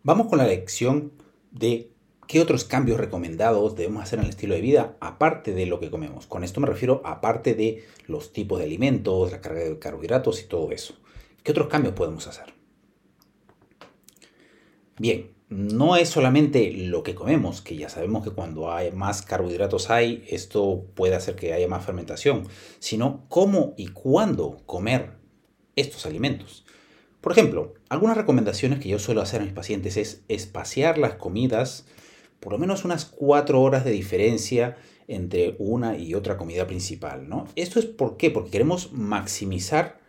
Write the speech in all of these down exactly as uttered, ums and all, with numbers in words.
Vamos con la lección de qué otros cambios recomendados debemos hacer en el estilo de vida aparte de lo que comemos. Con esto me refiero aparte de los tipos de alimentos, la carga de carbohidratos y todo eso. ¿Qué otros cambios podemos hacer? Bien, no es solamente lo que comemos, que ya sabemos que cuando hay más carbohidratos hay, esto puede hacer que haya más fermentación, sino cómo y cuándo comer estos alimentos. Por ejemplo, algunas recomendaciones que yo suelo hacer a mis pacientes es espaciar las comidas por lo menos unas cuatro horas de diferencia entre una y otra comida principal, ¿no? Esto es ¿por qué? Porque queremos maximizar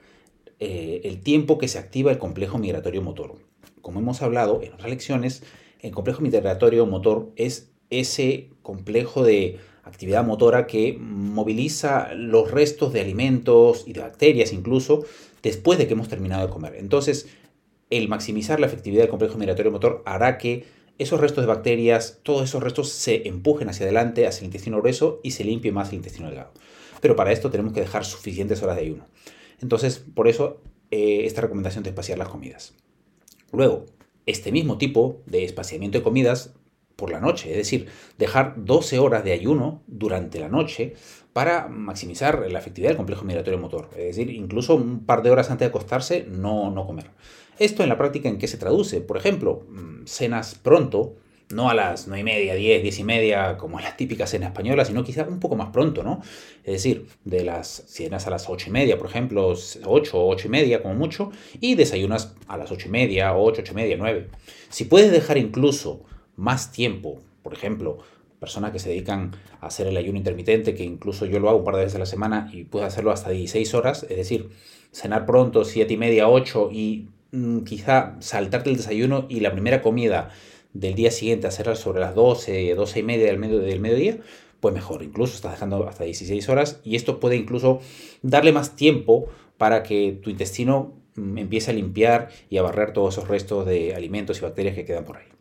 eh, el tiempo que se activa el complejo migratorio motor. Como hemos hablado en otras lecciones, el complejo migratorio motor es ese complejo de actividad motora que moviliza los restos de alimentos y de bacterias incluso después de que hemos terminado de comer. Entonces, el maximizar la efectividad del complejo migratorio motor hará que esos restos de bacterias, todos esos restos se empujen hacia adelante, hacia el intestino grueso y se limpie más el intestino delgado. Pero para esto tenemos que dejar suficientes horas de ayuno. Entonces, por eso, eh, esta recomendación de espaciar las comidas. Luego, este mismo tipo de espaciamiento de comidas por la noche, es decir, dejar doce horas de ayuno durante la noche para maximizar la efectividad del complejo migratorio motor. Es decir, incluso un par de horas antes de acostarse, no, no comer. Esto en la práctica, ¿en qué se traduce? Por ejemplo, cenas pronto, no a las nueve y media, diez, diez y media, como la típica cena española, sino quizá un poco más pronto, ¿no? Es decir, de las cenas a las ocho y media, por ejemplo, ocho, ocho y media como mucho, y desayunas a las ocho y media, ocho, ocho y media, nueve. Si puedes dejar incluso más tiempo, por ejemplo, personas que se dedican a hacer el ayuno intermitente, que incluso yo lo hago un par de veces a la semana y puedo hacerlo hasta dieciséis horas, es decir, cenar pronto, siete y media, ocho y mmm, quizá saltarte el desayuno y la primera comida del día siguiente hacerla sobre las doce, doce y media del, medio, del mediodía, pues mejor, incluso estás dejando hasta dieciséis horas y esto puede incluso darle más tiempo para que tu intestino mmm, empiece a limpiar y a barrer todos esos restos de alimentos y bacterias que quedan por ahí.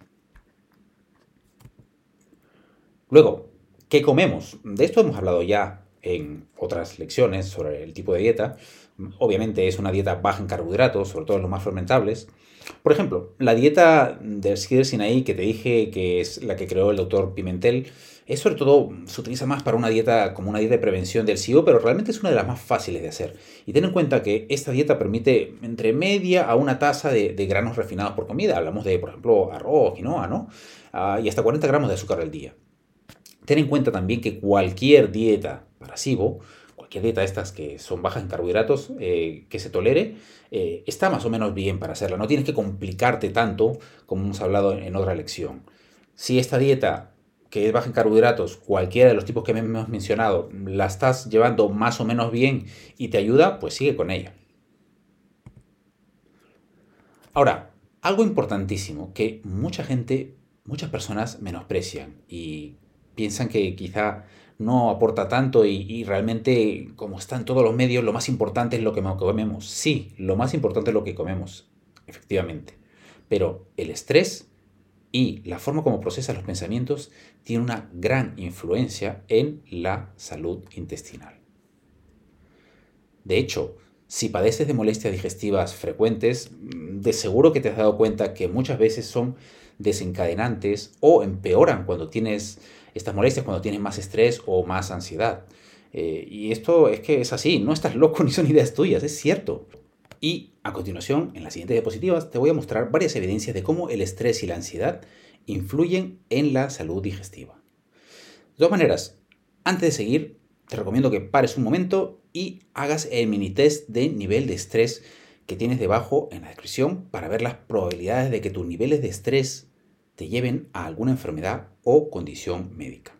Luego, ¿qué comemos? De esto hemos hablado ya en otras lecciones sobre el tipo de dieta. Obviamente es una dieta baja en carbohidratos, sobre todo en los más fermentables. Por ejemplo, la dieta del Sidr Sinaí que te dije que es la que creó el doctor Pimentel, es sobre todo, se utiliza más para una dieta como una dieta de prevención del S I B O, pero realmente es una de las más fáciles de hacer. Y ten en cuenta que esta dieta permite entre media a una taza de, de granos refinados por comida. Hablamos de, por ejemplo, arroz, quinoa, ¿no? Uh, y hasta cuarenta gramos de azúcar al día. Ten en cuenta también que cualquier dieta para S I B O, cualquier dieta de estas que son bajas en carbohidratos, eh, que se tolere, eh, está más o menos bien para hacerla. No tienes que complicarte tanto como hemos hablado en, en otra lección. Si esta dieta que es baja en carbohidratos, cualquiera de los tipos que hemos mencionado, la estás llevando más o menos bien y te ayuda, pues sigue con ella. Ahora, algo importantísimo que mucha gente, muchas personas menosprecian y piensan que quizá no aporta tanto y, y realmente, como están todos los medios, lo más importante es lo que comemos. Sí, lo más importante es lo que comemos, efectivamente. Pero el estrés y la forma como procesas los pensamientos tiene una gran influencia en la salud intestinal. De hecho, si padeces de molestias digestivas frecuentes, de seguro que te has dado cuenta que muchas veces son desencadenantes o empeoran cuando tienes estas molestias, cuando tienes más estrés o más ansiedad. Eh, y esto es que es así, no estás loco ni son ideas tuyas, es cierto. Y a continuación, en las siguientes diapositivas, te voy a mostrar varias evidencias de cómo el estrés y la ansiedad influyen en la salud digestiva. De todas maneras, antes de seguir, te recomiendo que pares un momento y hagas el mini test de nivel de estrés que tienes debajo en la descripción para ver las probabilidades de que tus niveles de estrés te lleven a alguna enfermedad o condición médica.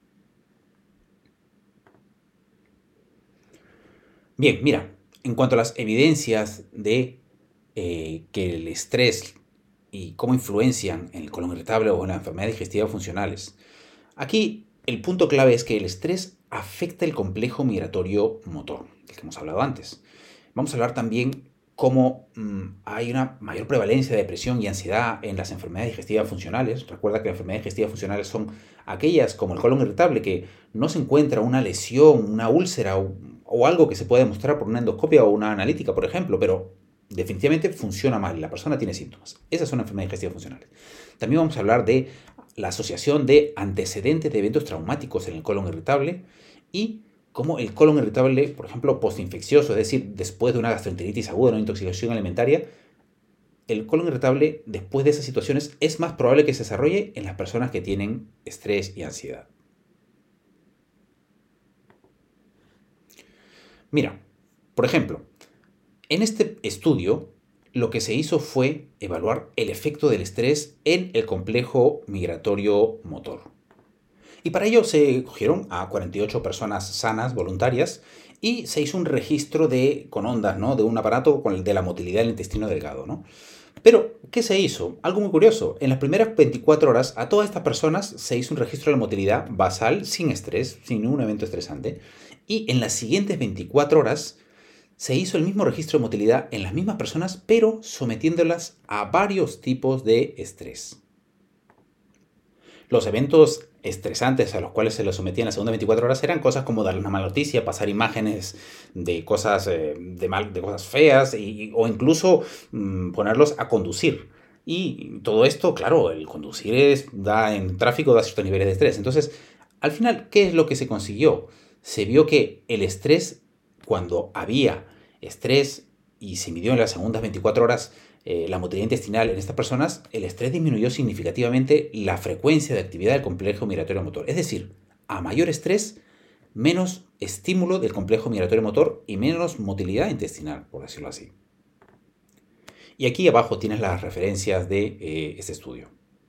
Bien, mira, en cuanto a las evidencias de eh, que el estrés y cómo influencian en el colon irritable o en la enfermedad digestiva funcionales, aquí el punto clave es que el estrés afecta el complejo migratorio motor, del que hemos hablado antes. Vamos a hablar también cómo mmm, hay una mayor prevalencia de depresión y ansiedad en las enfermedades digestivas funcionales. Recuerda que las enfermedades digestivas funcionales son aquellas como el colon irritable que no se encuentra una lesión, una úlcera o, o algo que se puede demostrar por una endoscopia o una analítica, por ejemplo, pero definitivamente funciona mal y la persona tiene síntomas. Esas son enfermedades digestivas funcionales. También vamos a hablar de la asociación de antecedentes de eventos traumáticos en el colon irritable y cómo el colon irritable, por ejemplo, postinfeccioso, es decir, después de una gastroenteritis aguda, una intoxicación alimentaria, el colon irritable después de esas situaciones es más probable que se desarrolle en las personas que tienen estrés y ansiedad. Mira, por ejemplo, en este estudio lo que se hizo fue evaluar el efecto del estrés en el complejo migratorio motor. Y para ello se cogieron a cuarenta y ocho personas sanas, voluntarias, y se hizo un registro de, con ondas, ¿no?, de un aparato con el de la motilidad del intestino delgado, ¿no? Pero, ¿qué se hizo? Algo muy curioso. En las primeras veinticuatro horas, a todas estas personas se hizo un registro de la motilidad basal, sin estrés, sin ningún evento estresante. Y en las siguientes veinticuatro horas se hizo el mismo registro de motilidad en las mismas personas, pero sometiéndolas a varios tipos de estrés. Los eventos estresantes a los cuales se les sometía en las segundas veinticuatro horas eran cosas como darle una mala noticia, pasar imágenes de cosas, eh, de mal, de cosas feas y, o incluso mmm, ponerlos a conducir. Y todo esto, claro, el conducir es, da, en tráfico da ciertos niveles de estrés. Entonces, al final, ¿qué es lo que se consiguió? Se vio que el estrés, cuando había estrés y se midió en las segundas veinticuatro horas eh, la motilidad intestinal en estas personas, el estrés disminuyó significativamente la frecuencia de actividad del complejo migratorio motor. Es decir, a mayor estrés, menos estímulo del complejo migratorio motor y menos motilidad intestinal, por decirlo así. Y aquí abajo tienes las referencias de eh, este estudio.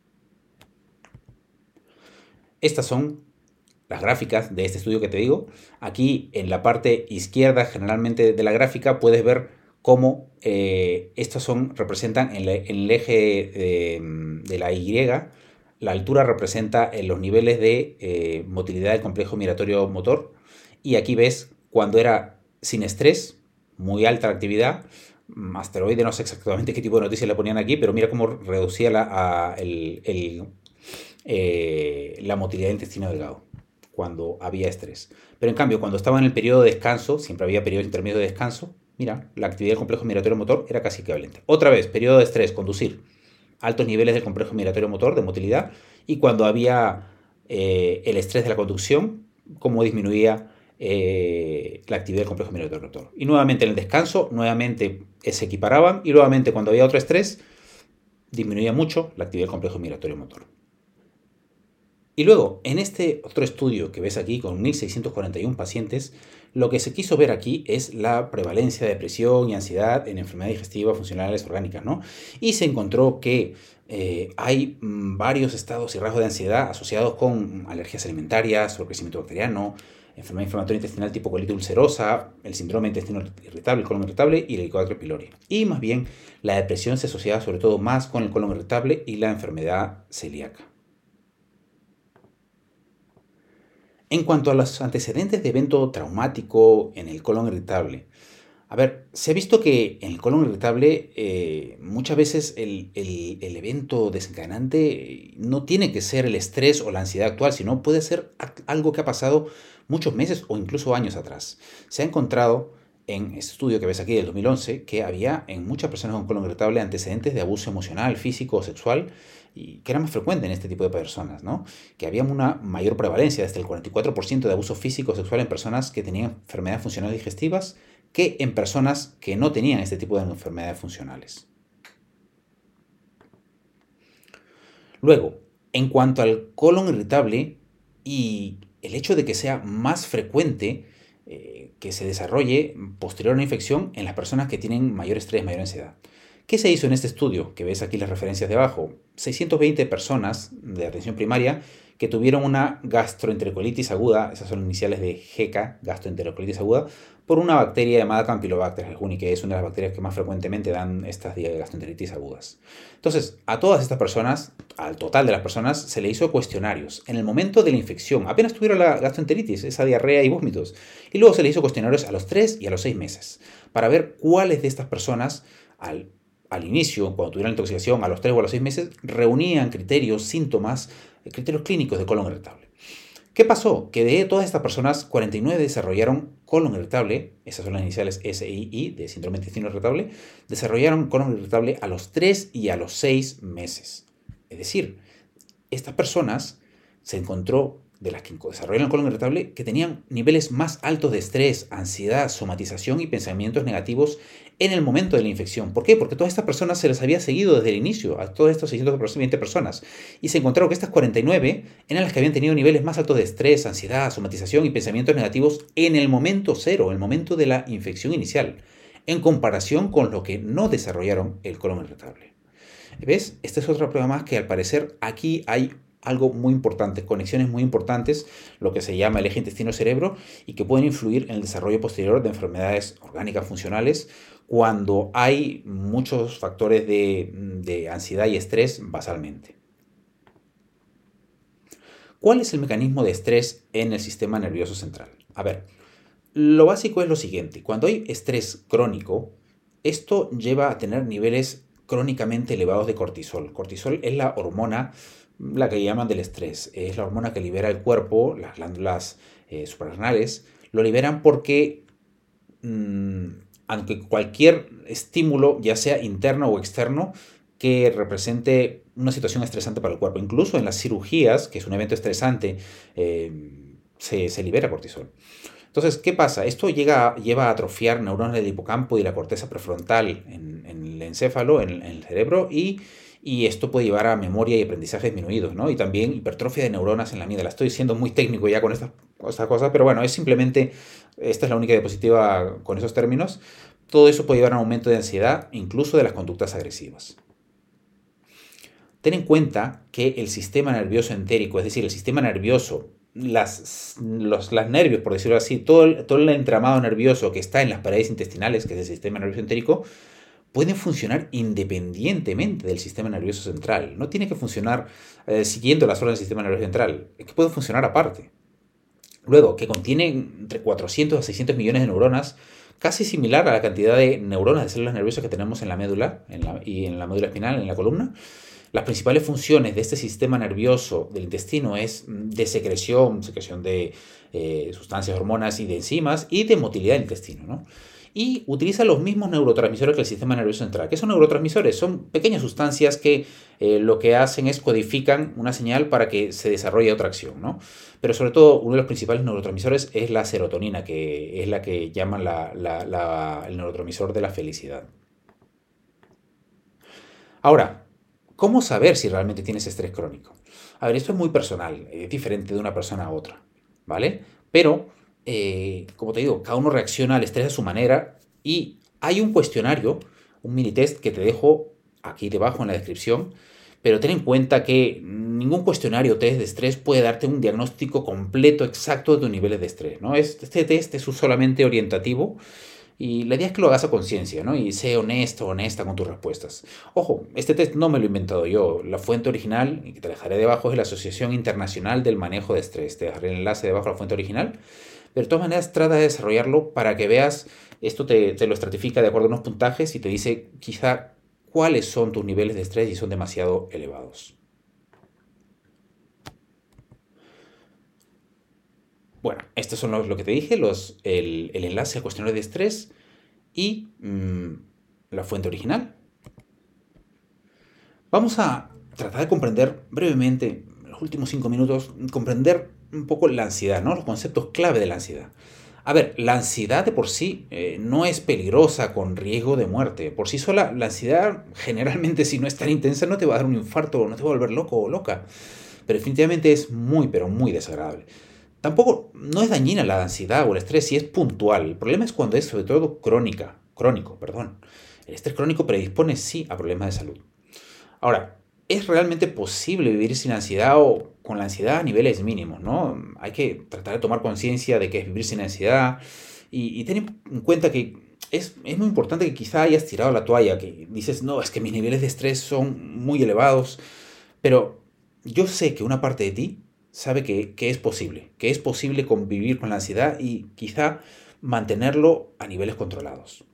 Estas son las gráficas de este estudio que te digo. Aquí en la parte izquierda generalmente de la gráfica puedes ver cómo eh, estos son, representan en, la, en el eje de, de la Y, la altura representa en los niveles de eh, motilidad del complejo migratorio motor. Y aquí ves cuando era sin estrés, muy alta la actividad, asteroide, no sé exactamente qué tipo de noticia le ponían aquí, pero mira cómo reducía la, a, el, el, eh, la motilidad del intestino delgado cuando había estrés. Pero en cambio, cuando estaba en el periodo de descanso, siempre había periodos intermedios de descanso, mira, la actividad del complejo migratorio motor era casi equivalente. Otra vez, periodo de estrés, conducir, altos niveles del complejo migratorio motor, de motilidad, y cuando había eh, el estrés de la conducción, cómo disminuía eh, la actividad del complejo migratorio motor. Y nuevamente en el descanso, nuevamente se equiparaban, y nuevamente cuando había otro estrés, disminuía mucho la actividad del complejo migratorio motor. Y luego, en este otro estudio que ves aquí con mil seiscientos cuarenta y uno pacientes, lo que se quiso ver aquí es la prevalencia de depresión y ansiedad en enfermedades digestivas funcionales orgánicas, ¿no? Y se encontró que eh, hay mmm, varios estados y rasgos de ansiedad asociados con alergias alimentarias, sobrecrecimiento bacteriano, enfermedad inflamatoria intestinal tipo colitis ulcerosa, el síndrome de intestino irritable, el colon irritable y el Helicobacter pylori. Y más bien, la depresión se asocia sobre todo más con el colon irritable y la enfermedad celíaca. En cuanto a los antecedentes de evento traumático en el colon irritable, a ver, se ha visto que en el colon irritable eh, muchas veces el, el, el evento desencadenante no tiene que ser el estrés o la ansiedad actual, sino puede ser algo que ha pasado muchos meses o incluso años atrás. Se ha encontrado en este estudio que ves aquí del dos mil once que había en muchas personas con colon irritable antecedentes de abuso emocional, físico o sexual, y que era más frecuente en este tipo de personas, ¿no? Que había una mayor prevalencia, desde el cuarenta y cuatro por ciento de abuso físico o sexual en personas que tenían enfermedades funcionales digestivas que en personas que no tenían este tipo de enfermedades funcionales. Luego, en cuanto al colon irritable y el hecho de que sea más frecuente eh, que se desarrolle posterior a una infección en las personas que tienen mayor estrés, mayor ansiedad. ¿Qué se hizo en este estudio? Que ves aquí las referencias de abajo. seiscientas veinte personas de atención primaria que tuvieron una gastroenterocolitis aguda, esas son iniciales de G K, gastroenterocolitis aguda, por una bacteria llamada Campylobacter jejuni, que es una de las bacterias que más frecuentemente dan estas gastroenteritis agudas. Entonces, a todas estas personas, al total de las personas, se le hizo cuestionarios. En el momento de la infección, apenas tuvieron la gastroenteritis, esa diarrea y vómitos, y luego se le hizo cuestionarios a los tres y a los seis meses, para ver cuáles de estas personas, al al inicio, cuando tuvieron la intoxicación, a los tres o a los seis meses, reunían criterios, síntomas, criterios clínicos de colon irritable. ¿Qué pasó? Que de todas estas personas, cuarenta y nueve desarrollaron colon irritable, esas son las iniciales S I I de síndrome de intestino irritable, desarrollaron colon irritable a los tres y a los seis meses. Es decir, estas personas se encontró, de las que desarrollaron el colon irritable, que tenían niveles más altos de estrés, ansiedad, somatización y pensamientos negativos en el momento de la infección. ¿Por qué? Porque todas estas personas se les había seguido desde el inicio, a todas estas seiscientas veinte personas, y se encontraron que estas cuarenta y nueve eran las que habían tenido niveles más altos de estrés, ansiedad, somatización y pensamientos negativos en el momento cero, en el momento de la infección inicial, en comparación con los que no desarrollaron el colon irritable. ¿Ves? Esta es otra prueba más que al parecer aquí hay algo muy importante, conexiones muy importantes, lo que se llama el eje intestino-cerebro, y que pueden influir en el desarrollo posterior de enfermedades orgánicas funcionales cuando hay muchos factores de, de ansiedad y estrés basalmente. ¿Cuál es el mecanismo de estrés en el sistema nervioso central? A ver, lo básico es lo siguiente. Cuando hay estrés crónico, esto lleva a tener niveles crónicamente elevados de cortisol. Cortisol es la hormona, la que llaman del estrés. Es la hormona que libera el cuerpo, las glándulas eh, suprarrenales, lo liberan porque mmm, aunque cualquier estímulo, ya sea interno o externo, que represente una situación estresante para el cuerpo, incluso en las cirugías, que es un evento estresante, eh, se, se libera cortisol. Entonces, ¿qué pasa? Esto llega, lleva a atrofiar neuronas del hipocampo y la corteza prefrontal en, en el encéfalo, en, en el cerebro, y, y esto puede llevar a memoria y aprendizaje disminuidos, ¿no? Y también hipertrofia de neuronas en la amígdala. Estoy siendo muy técnico ya con estas, estas cosas, pero bueno, es simplemente, esta es la única diapositiva con esos términos. Todo eso puede llevar a un aumento de ansiedad, incluso de las conductas agresivas. Ten en cuenta que el sistema nervioso entérico, es decir, el sistema nervioso, las, los las nervios, por decirlo así, todo el, todo el entramado nervioso que está en las paredes intestinales, que es el sistema nervioso entérico, pueden funcionar independientemente del sistema nervioso central. No tiene que funcionar eh, siguiendo las órdenes del sistema nervioso central, es que pueden funcionar aparte. Luego, que contiene entre cuatrocientos a seiscientos millones de neuronas, casi similar a la cantidad de neuronas de células nerviosas que tenemos en la médula en la, y en la médula espinal, en la columna. Las principales funciones de este sistema nervioso del intestino es de secreción, secreción de eh, sustancias, hormonas y de enzimas, y de motilidad del intestino, ¿no? Y utiliza los mismos neurotransmisores que el sistema nervioso central. ¿Qué son neurotransmisores? Son pequeñas sustancias que eh, lo que hacen es codifican una señal para que se desarrolle otra acción, ¿no? Pero sobre todo, uno de los principales neurotransmisores es la serotonina, que es la que llaman la, la, la, el neurotransmisor de la felicidad. Ahora, ¿cómo saber si realmente tienes estrés crónico? A ver, esto es muy personal, es diferente de una persona a otra, ¿vale? Pero, eh, como te digo, cada uno reacciona al estrés a su manera y hay un cuestionario, un mini test que te dejo aquí debajo en la descripción, pero ten en cuenta que ningún cuestionario o test de estrés puede darte un diagnóstico completo, exacto de tus niveles de estrés, ¿no? Este test es solamente orientativo. Y la idea es que lo hagas a conciencia, ¿no? Y sé honesto o honesta con tus respuestas. Ojo, este test no me lo he inventado yo. La fuente original, y que te dejaré debajo, es la Asociación Internacional del Manejo de Estrés. Te dejaré el enlace debajo de la fuente original. Pero de todas maneras, trata de desarrollarlo para que veas, esto te, te lo estratifica de acuerdo a unos puntajes y te dice quizá cuáles son tus niveles de estrés y son demasiado elevados. Bueno, estos son los, lo que te dije, los, el, el enlace al cuestionario de estrés y mmm, la fuente original. Vamos a tratar de comprender brevemente, en los últimos cinco minutos, comprender un poco la ansiedad, ¿no? Los conceptos clave de la ansiedad. A ver, la ansiedad de por sí eh, no es peligrosa con riesgo de muerte. Por sí sola, la ansiedad generalmente, si no es tan intensa, no te va a dar un infarto, no te va a volver loco o loca. Pero definitivamente es muy, pero muy desagradable. Tampoco no es dañina la ansiedad o el estrés si es puntual. El problema es cuando es sobre todo crónica, crónico, perdón. El estrés crónico predispone sí a problemas de salud. Ahora, ¿es realmente posible vivir sin ansiedad o con la ansiedad a niveles mínimos, ¿no? Hay que tratar de tomar conciencia de qué es vivir sin ansiedad y, y tener en cuenta que es, es muy importante que quizá hayas tirado la toalla, que dices, no, es que mis niveles de estrés son muy elevados, pero yo sé que una parte de ti sabe que, que es posible, que es posible convivir con la ansiedad y quizá mantenerlo a niveles controlados.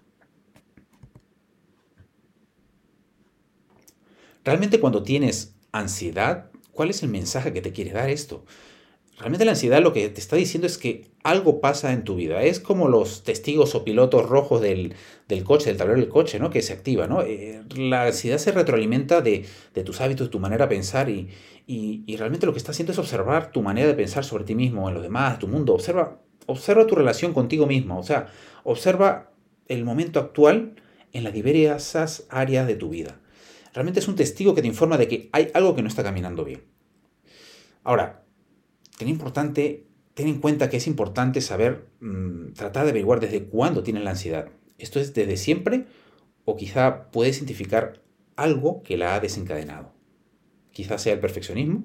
Realmente cuando tienes ansiedad, ¿cuál es el mensaje que te quiere dar esto? Realmente la ansiedad lo que te está diciendo es que algo pasa en tu vida. Es como los testigos o pilotos rojos del, del coche, del tablero del coche, ¿no? Que se activa, ¿no? Eh, la ansiedad se retroalimenta de, de tus hábitos, tu manera de pensar y, y, y realmente lo que está haciendo es observar tu manera de pensar sobre ti mismo, en los demás, tu mundo. Observa, observa tu relación contigo mismo, o sea, observa el momento actual en las diversas áreas de tu vida. Realmente es un testigo que te informa de que hay algo que no está caminando bien. Ahora, ten importante ten en cuenta que es importante saber, mmm, tratar de averiguar desde cuándo tienes la ansiedad. ¿Esto es desde siempre o quizá puedes identificar algo que la ha desencadenado? Quizá sea el perfeccionismo.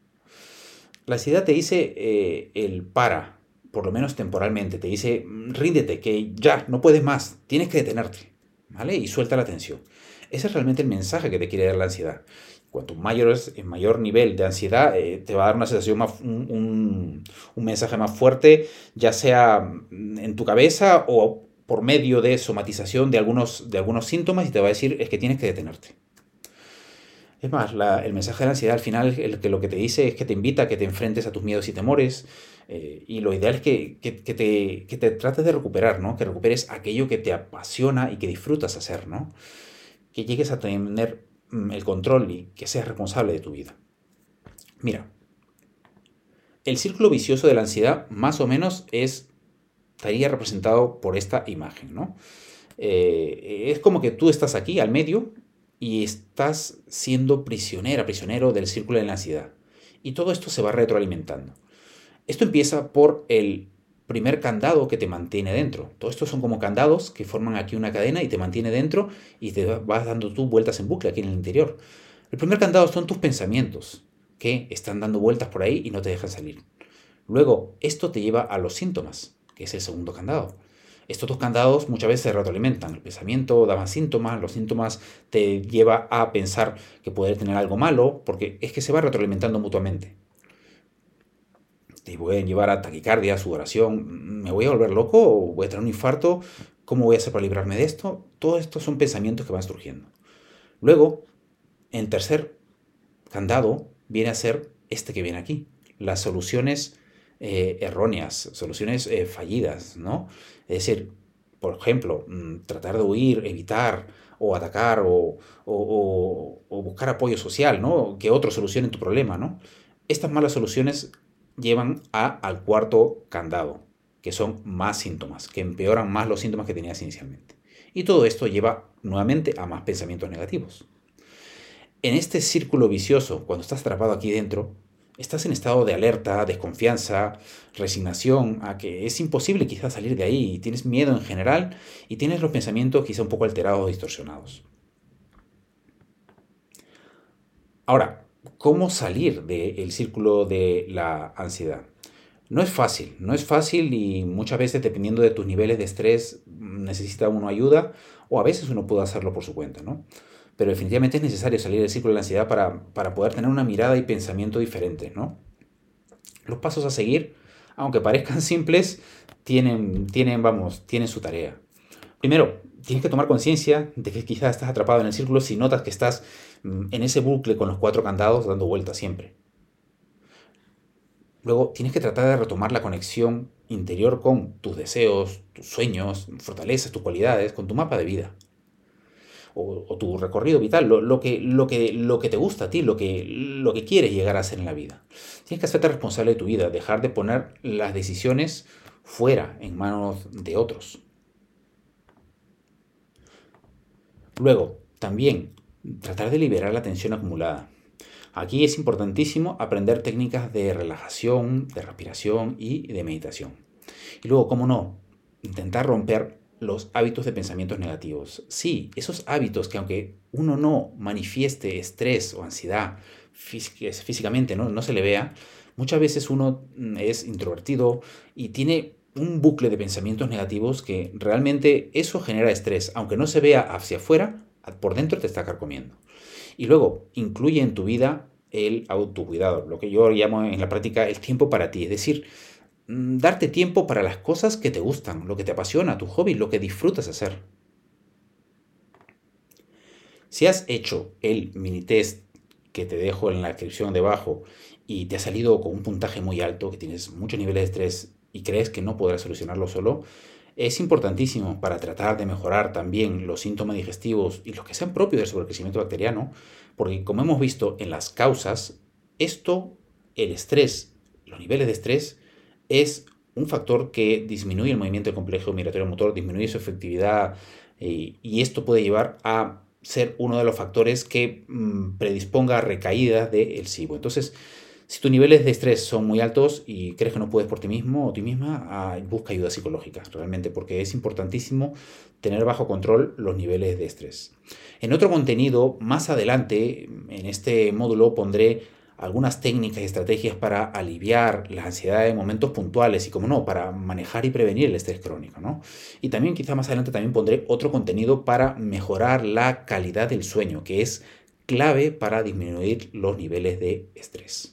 La ansiedad te dice eh, el para, por lo menos temporalmente. Te dice, ríndete, que ya, no puedes más, tienes que detenerte, ¿vale? Y suelta la tensión. Ese es realmente el mensaje que te quiere dar la ansiedad. Cuanto mayor es el mayor nivel de ansiedad, eh, te va a dar una sensación más, un, un, un mensaje más fuerte, ya sea en tu cabeza o por medio de somatización de algunos, de algunos síntomas, y te va a decir es que tienes que detenerte. Es más, la, el mensaje de la ansiedad al final el que lo que te dice es que te invita a que te enfrentes a tus miedos y temores, eh, y lo ideal es que, que, que, te, que te trates de recuperar, ¿no? Que recuperes aquello que te apasiona y que disfrutas hacer, ¿no? Que llegues a tener el control y que seas responsable de tu vida. Mira, el círculo vicioso de la ansiedad más o menos es, estaría representado por esta imagen, ¿no? Eh, es como que tú estás aquí al medio y estás siendo prisionera, prisionero del círculo de la ansiedad. Y todo esto se va retroalimentando. Esto empieza por el primer candado que te mantiene dentro. Todo esto son como candados que forman aquí una cadena y te mantiene dentro y te vas dando tú vueltas en bucle aquí en el interior. El primer candado son tus pensamientos que están dando vueltas por ahí y no te dejan salir. Luego, esto te lleva a los síntomas, que es el segundo candado. Estos dos candados muchas veces se retroalimentan. El pensamiento da más síntomas, los síntomas te lleva a pensar que puede tener algo malo, porque es que se va retroalimentando mutuamente. Te pueden llevar a taquicardia, sudoración, ¿me voy a volver loco o voy a tener un infarto? ¿Cómo voy a hacer para librarme de esto? Todos estos son pensamientos que van surgiendo. Luego, el tercer candado viene a ser este que viene aquí, las soluciones eh, erróneas, soluciones eh, fallidas, ¿no? Es decir, por ejemplo, tratar de huir, evitar o atacar o, o, o, o buscar apoyo social, ¿no? Que otros solucionen tu problema, ¿no? Estas malas soluciones llevan a, al cuarto candado, que son más síntomas, que empeoran más los síntomas que tenías inicialmente. Y todo esto lleva nuevamente a más pensamientos negativos. En este círculo vicioso, cuando estás atrapado aquí dentro, estás en estado de alerta, desconfianza, resignación, a que es imposible quizás salir de ahí, y tienes miedo en general y tienes los pensamientos quizá un poco alterados o distorsionados. Ahora, ¿cómo salir del círculo de la ansiedad? No es fácil, no es fácil y muchas veces dependiendo de tus niveles de estrés necesita uno ayuda o a veces uno puede hacerlo por su cuenta, ¿no? Pero definitivamente es necesario salir del círculo de la ansiedad para, para poder tener una mirada y pensamiento diferentes, ¿no? Los pasos a seguir, aunque parezcan simples, tienen, tienen, vamos, tienen su tarea. Primero, tienes que tomar conciencia de que quizás estás atrapado en el círculo si notas que estás en ese bucle con los cuatro candados dando vueltas siempre. Luego, tienes que tratar de retomar la conexión interior con tus deseos, tus sueños, fortalezas, tus cualidades, con tu mapa de vida. O, o tu recorrido vital, lo, lo, que, lo, que, lo que te gusta a ti, lo que, lo que quieres llegar a hacer en la vida. Tienes que hacerte responsable de tu vida, dejar de poner las decisiones fuera, en manos de otros. Luego, también, tratar de liberar la tensión acumulada. Aquí es importantísimo aprender técnicas de relajación, de respiración y de meditación. Y luego, cómo no, intentar romper los hábitos de pensamientos negativos. Sí, esos hábitos que aunque uno no manifieste estrés o ansiedad físicamente, ¿no? no se le vea, muchas veces uno es introvertido y tiene un bucle de pensamientos negativos que realmente eso genera estrés. Aunque no se vea hacia afuera, por dentro te está carcomiendo. Y luego, incluye en tu vida el autocuidado, lo que yo llamo en la práctica el tiempo para ti. Es decir, darte tiempo para las cosas que te gustan, lo que te apasiona, tu hobby, lo que disfrutas hacer. Si has hecho el mini test que te dejo en la descripción debajo y te ha salido con un puntaje muy alto, que tienes muchos niveles de estrés y crees que no podrás solucionarlo solo, es importantísimo para tratar de mejorar también los síntomas digestivos y los que sean propios del sobrecrecimiento bacteriano, porque como hemos visto en las causas, esto, el estrés, los niveles de estrés, es un factor que disminuye el movimiento del complejo migratorio motor, disminuye su efectividad eh, y esto puede llevar a ser uno de los factores que mmm, predisponga a recaídas del SIBO. Entonces, si tus niveles de estrés son muy altos y crees que no puedes por ti mismo o ti misma, ah, busca ayuda psicológica, realmente, porque es importantísimo tener bajo control los niveles de estrés. En otro contenido, más adelante, en este módulo pondré algunas técnicas y estrategias para aliviar la ansiedad en momentos puntuales y, como no, para manejar y prevenir el estrés crónico, ¿no? Y también, quizá más adelante, también pondré otro contenido para mejorar la calidad del sueño, que es clave para disminuir los niveles de estrés.